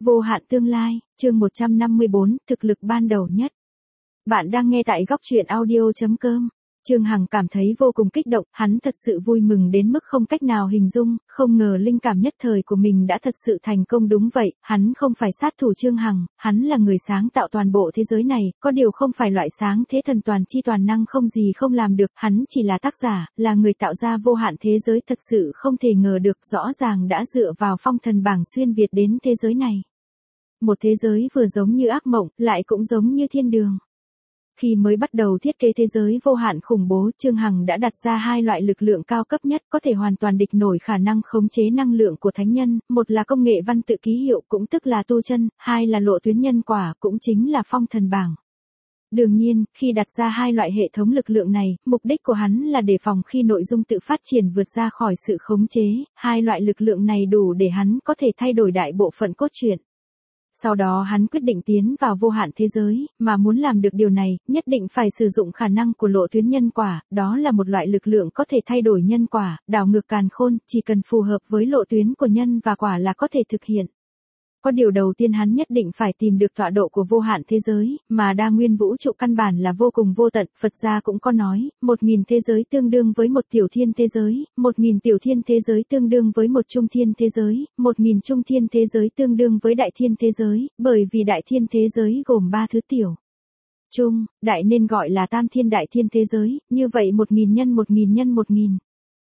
Vô hạn tương lai, chương 154, thực lực ban đầu nhất. Bạn đang nghe tại góc truyện audio.com. Trương Hằng cảm thấy vô cùng kích động, hắn thật sự vui mừng đến mức không cách nào hình dung, không ngờ linh cảm nhất thời của mình đã thật sự thành công. Đúng vậy, hắn không phải sát thủ Trương Hằng, hắn là người sáng tạo toàn bộ thế giới này, có điều không phải loại sáng thế thần toàn chi toàn năng không gì không làm được, hắn chỉ là tác giả, là người tạo ra vô hạn thế giới thật sự không thể ngờ được, rõ ràng đã dựa vào phong thần bảng xuyên Việt đến thế giới này. Một thế giới vừa giống như ác mộng, lại cũng giống như thiên đường. Khi mới bắt đầu thiết kế thế giới vô hạn khủng bố, Trương Hằng đã đặt ra hai loại lực lượng cao cấp nhất có thể hoàn toàn địch nổi khả năng khống chế năng lượng của thánh nhân, một là công nghệ văn tự ký hiệu cũng tức là tu chân, hai là lộ tuyến nhân quả cũng chính là phong thần bảng. Đương nhiên, khi đặt ra hai loại hệ thống lực lượng này, mục đích của hắn là đề phòng khi nội dung tự phát triển vượt ra khỏi sự khống chế, hai loại lực lượng này đủ để hắn có thể thay đổi đại bộ phận cốt truyện. Sau đó hắn quyết định tiến vào vô hạn thế giới, mà muốn làm được điều này, nhất định phải sử dụng khả năng của lộ tuyến nhân quả, đó là một loại lực lượng có thể thay đổi nhân quả, đảo ngược càn khôn, chỉ cần phù hợp với lộ tuyến của nhân và quả là có thể thực hiện. Có điều đầu tiên hắn nhất định phải tìm được tọa độ của vô hạn thế giới, mà đa nguyên vũ trụ căn bản là vô cùng vô tận, Phật gia cũng có nói, 1000 thế giới tương đương với một tiểu thiên thế giới, 1000 tiểu thiên thế giới tương đương với một trung thiên thế giới, 1000 trung thiên thế giới tương đương với đại thiên thế giới, bởi vì đại thiên thế giới gồm 3 thứ tiểu. Trung, đại nên gọi là tam thiên đại thiên thế giới, như vậy 1000 nhân 1000 nhân 1000.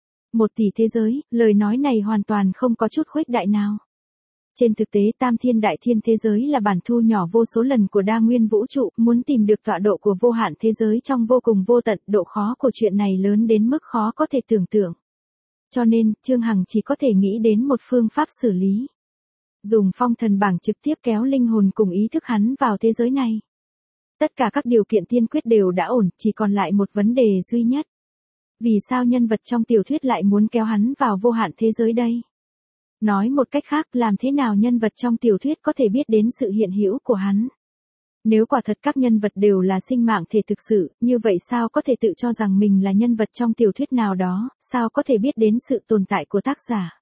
1 tỷ thế giới, lời nói này hoàn toàn không có chút khuếch đại nào. Trên thực tế tam thiên đại thiên thế giới là bản thu nhỏ vô số lần của đa nguyên vũ trụ, muốn tìm được tọa độ của vô hạn thế giới trong vô cùng vô tận, độ khó của chuyện này lớn đến mức khó có thể tưởng tượng. Cho nên, Trương Hằng chỉ có thể nghĩ đến một phương pháp xử lý. Dùng phong thần bảng trực tiếp kéo linh hồn cùng ý thức hắn vào thế giới này. Tất cả các điều kiện tiên quyết đều đã ổn, chỉ còn lại một vấn đề duy nhất. Vì sao nhân vật trong tiểu thuyết lại muốn kéo hắn vào vô hạn thế giới đây? Nói một cách khác, làm thế nào nhân vật trong tiểu thuyết có thể biết đến sự hiện hữu của hắn? Nếu quả thật các nhân vật đều là sinh mạng thể thực sự, như vậy sao có thể tự cho rằng mình là nhân vật trong tiểu thuyết nào đó, sao có thể biết đến sự tồn tại của tác giả?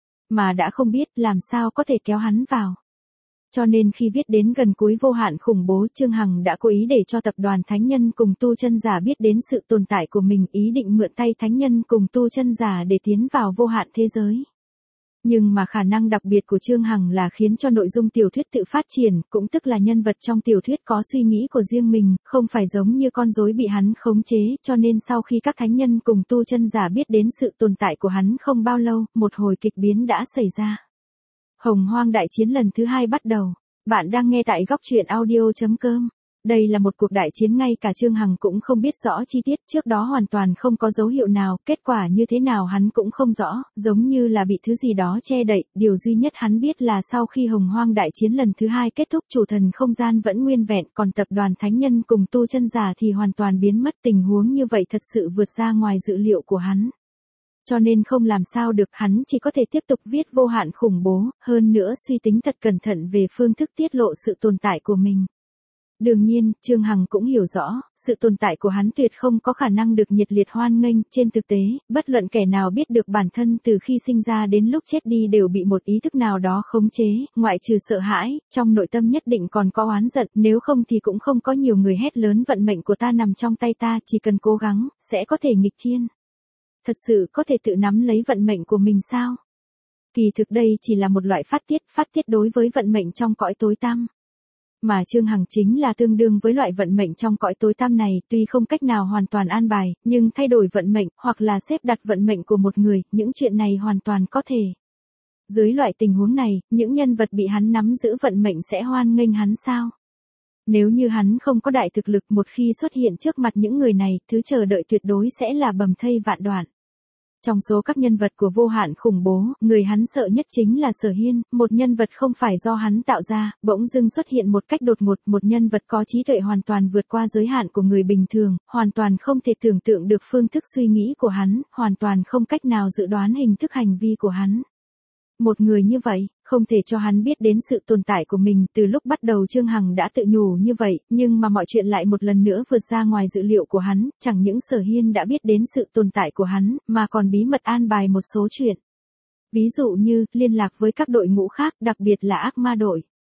Mà đã không biết, làm sao có thể kéo hắn vào? Cho nên khi viết đến gần cuối vô hạn khủng bố, Trương Hằng đã cố ý để cho tập đoàn thánh nhân cùng tu chân giả biết đến sự tồn tại của mình, ý định mượn tay thánh nhân cùng tu chân giả để tiến vào vô hạn thế giới. Nhưng mà khả năng đặc biệt của Trương Hằng là khiến cho nội dung tiểu thuyết tự phát triển, cũng tức là nhân vật trong tiểu thuyết có suy nghĩ của riêng mình, không phải giống như con rối bị hắn khống chế, cho nên sau khi các thánh nhân cùng tu chân giả biết đến sự tồn tại của hắn không bao lâu, một hồi kịch biến đã xảy ra. Hồng Hoang đại chiến lần thứ 2 bắt đầu. Bạn đang nghe tại góc truyện audio.com. Đây là một cuộc đại chiến ngay cả Trương Hằng cũng không biết rõ chi tiết, trước đó hoàn toàn không có dấu hiệu nào, kết quả như thế nào hắn cũng không rõ, giống như là bị thứ gì đó che đậy, điều duy nhất hắn biết là sau khi Hồng Hoang đại chiến lần thứ 2 kết thúc chủ thần không gian vẫn nguyên vẹn, còn tập đoàn thánh nhân cùng tu chân giả thì hoàn toàn biến mất, tình huống như vậy thật sự vượt ra ngoài dự liệu của hắn. Cho nên không làm sao được, hắn chỉ có thể tiếp tục viết vô hạn khủng bố, hơn nữa suy tính thật cẩn thận về phương thức tiết lộ sự tồn tại của mình. Đương nhiên, Trương Hằng cũng hiểu rõ, sự tồn tại của hắn tuyệt không có khả năng được nhiệt liệt hoan nghênh, trên thực tế, bất luận kẻ nào biết được bản thân từ khi sinh ra đến lúc chết đi đều bị một ý thức nào đó khống chế, ngoại trừ sợ hãi, trong nội tâm nhất định còn có oán giận, nếu không thì cũng không có nhiều người hét lớn vận mệnh của ta nằm trong tay ta, chỉ cần cố gắng, sẽ có thể nghịch thiên. Thật sự có thể tự nắm lấy vận mệnh của mình sao? Kỳ thực đây chỉ là một loại phát tiết đối với vận mệnh trong cõi tối tăm. Mà Trương Hằng chính là tương đương với loại vận mệnh trong cõi tối tăm này, tuy không cách nào hoàn toàn an bài, nhưng thay đổi vận mệnh, hoặc là xếp đặt vận mệnh của một người, những chuyện này hoàn toàn có thể. Dưới loại tình huống này, những nhân vật bị hắn nắm giữ vận mệnh sẽ hoan nghênh hắn sao? Nếu như hắn không có đại thực lực, một khi xuất hiện trước mặt những người này, thứ chờ đợi tuyệt đối sẽ là bầm thây vạn đoạn. Trong số các nhân vật của vô hạn khủng bố, người hắn sợ nhất chính là Sở Hiên, một nhân vật không phải do hắn tạo ra, bỗng dưng xuất hiện một cách đột ngột, một nhân vật có trí tuệ hoàn toàn vượt qua giới hạn của người bình thường, hoàn toàn không thể tưởng tượng được phương thức suy nghĩ của hắn, hoàn toàn không cách nào dự đoán hình thức hành vi của hắn. Một người như vậy, không thể cho hắn biết đến sự tồn tại của mình, từ lúc bắt đầu Trương Hằng đã tự nhủ như vậy, nhưng mà mọi chuyện lại một lần nữa vượt ra ngoài dự liệu của hắn, chẳng những Sở Hiên đã biết đến sự tồn tại của hắn, mà còn bí mật an bài một số chuyện. Ví dụ như, liên lạc với các đội ngũ khác, đặc biệt là ác ma đội.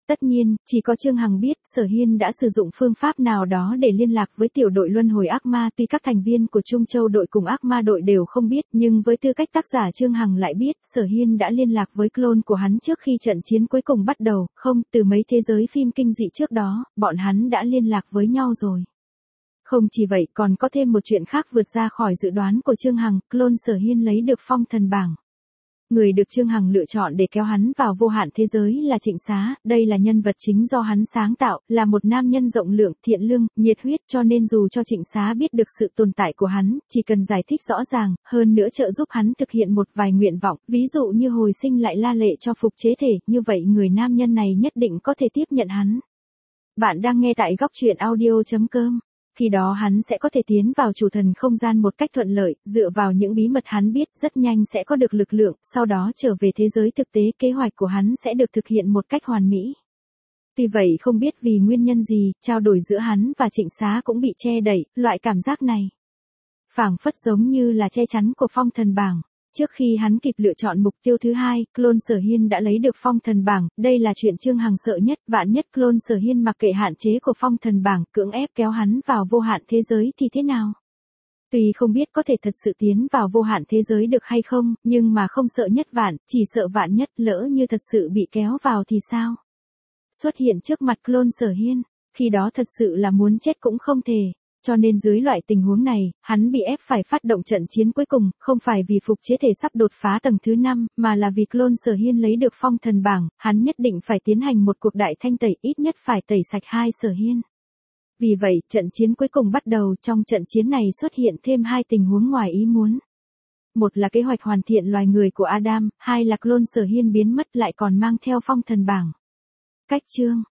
Tất nhiên, chỉ có Trương Hằng biết Sở Hiên đã sử dụng phương pháp nào đó để liên lạc với tiểu đội luân hồi ác ma, tuy các thành viên của Trung Châu đội cùng ác ma đội đều không biết, nhưng với tư cách tác giả Trương Hằng lại biết Sở Hiên đã liên lạc với clone của hắn trước khi trận chiến cuối cùng bắt đầu, không, từ mấy thế giới phim kinh dị trước đó, bọn hắn đã liên lạc với nhau rồi. Không chỉ vậy, còn có thêm một chuyện khác vượt ra khỏi dự đoán của Trương Hằng, clone Sở Hiên lấy được phong thần bảng. Người được Trương Hằng lựa chọn để kéo hắn vào vô hạn thế giới là Trịnh Xá, đây là nhân vật chính do hắn sáng tạo, là một nam nhân rộng lượng, thiện lương, nhiệt huyết, cho nên dù cho Trịnh Xá biết được sự tồn tại của hắn, chỉ cần giải thích rõ ràng, hơn nữa trợ giúp hắn thực hiện một vài nguyện vọng, ví dụ như hồi sinh lại La Lệ cho phục chế thể, như vậy người nam nhân này nhất định có thể tiếp nhận hắn. Bạn đang nghe tại góc truyện audio.com. Khi đó hắn sẽ có thể tiến vào chủ thần không gian một cách thuận lợi, dựa vào những bí mật hắn biết, rất nhanh sẽ có được lực lượng, sau đó trở về thế giới thực tế, kế hoạch của hắn sẽ được thực hiện một cách hoàn mỹ. Tuy vậy không biết vì nguyên nhân gì, trao đổi giữa hắn và Trịnh Xá cũng bị che đậy, loại cảm giác này phảng phất giống như là che chắn của phong thần bảng. Trước khi hắn kịp lựa chọn mục tiêu thứ hai, clone Sở Hiên đã lấy được phong thần bảng, đây là chuyện Trương Hằng sợ nhất, vạn nhất clone Sở Hiên mặc kệ hạn chế của phong thần bảng, cưỡng ép kéo hắn vào vô hạn thế giới thì thế nào? Tuy không biết có thể thật sự tiến vào vô hạn thế giới được hay không, nhưng mà không sợ nhất vạn, chỉ sợ vạn nhất, lỡ như thật sự bị kéo vào thì sao? Xuất hiện trước mặt clone Sở Hiên, khi đó thật sự là muốn chết cũng không thể. Cho nên dưới loại tình huống này, hắn bị ép phải phát động trận chiến cuối cùng, không phải vì phục chế thể sắp đột phá tầng thứ 5, mà là vì clone Sở Hiên lấy được phong thần bảng, hắn nhất định phải tiến hành một cuộc đại thanh tẩy, ít nhất phải tẩy sạch hai Sở Hiên. Vì vậy, trận chiến cuối cùng bắt đầu, trong trận chiến này xuất hiện thêm hai tình huống ngoài ý muốn. Một là kế hoạch hoàn thiện loài người của Adam, hai là clone Sở Hiên biến mất lại còn mang theo phong thần bảng. Cách chương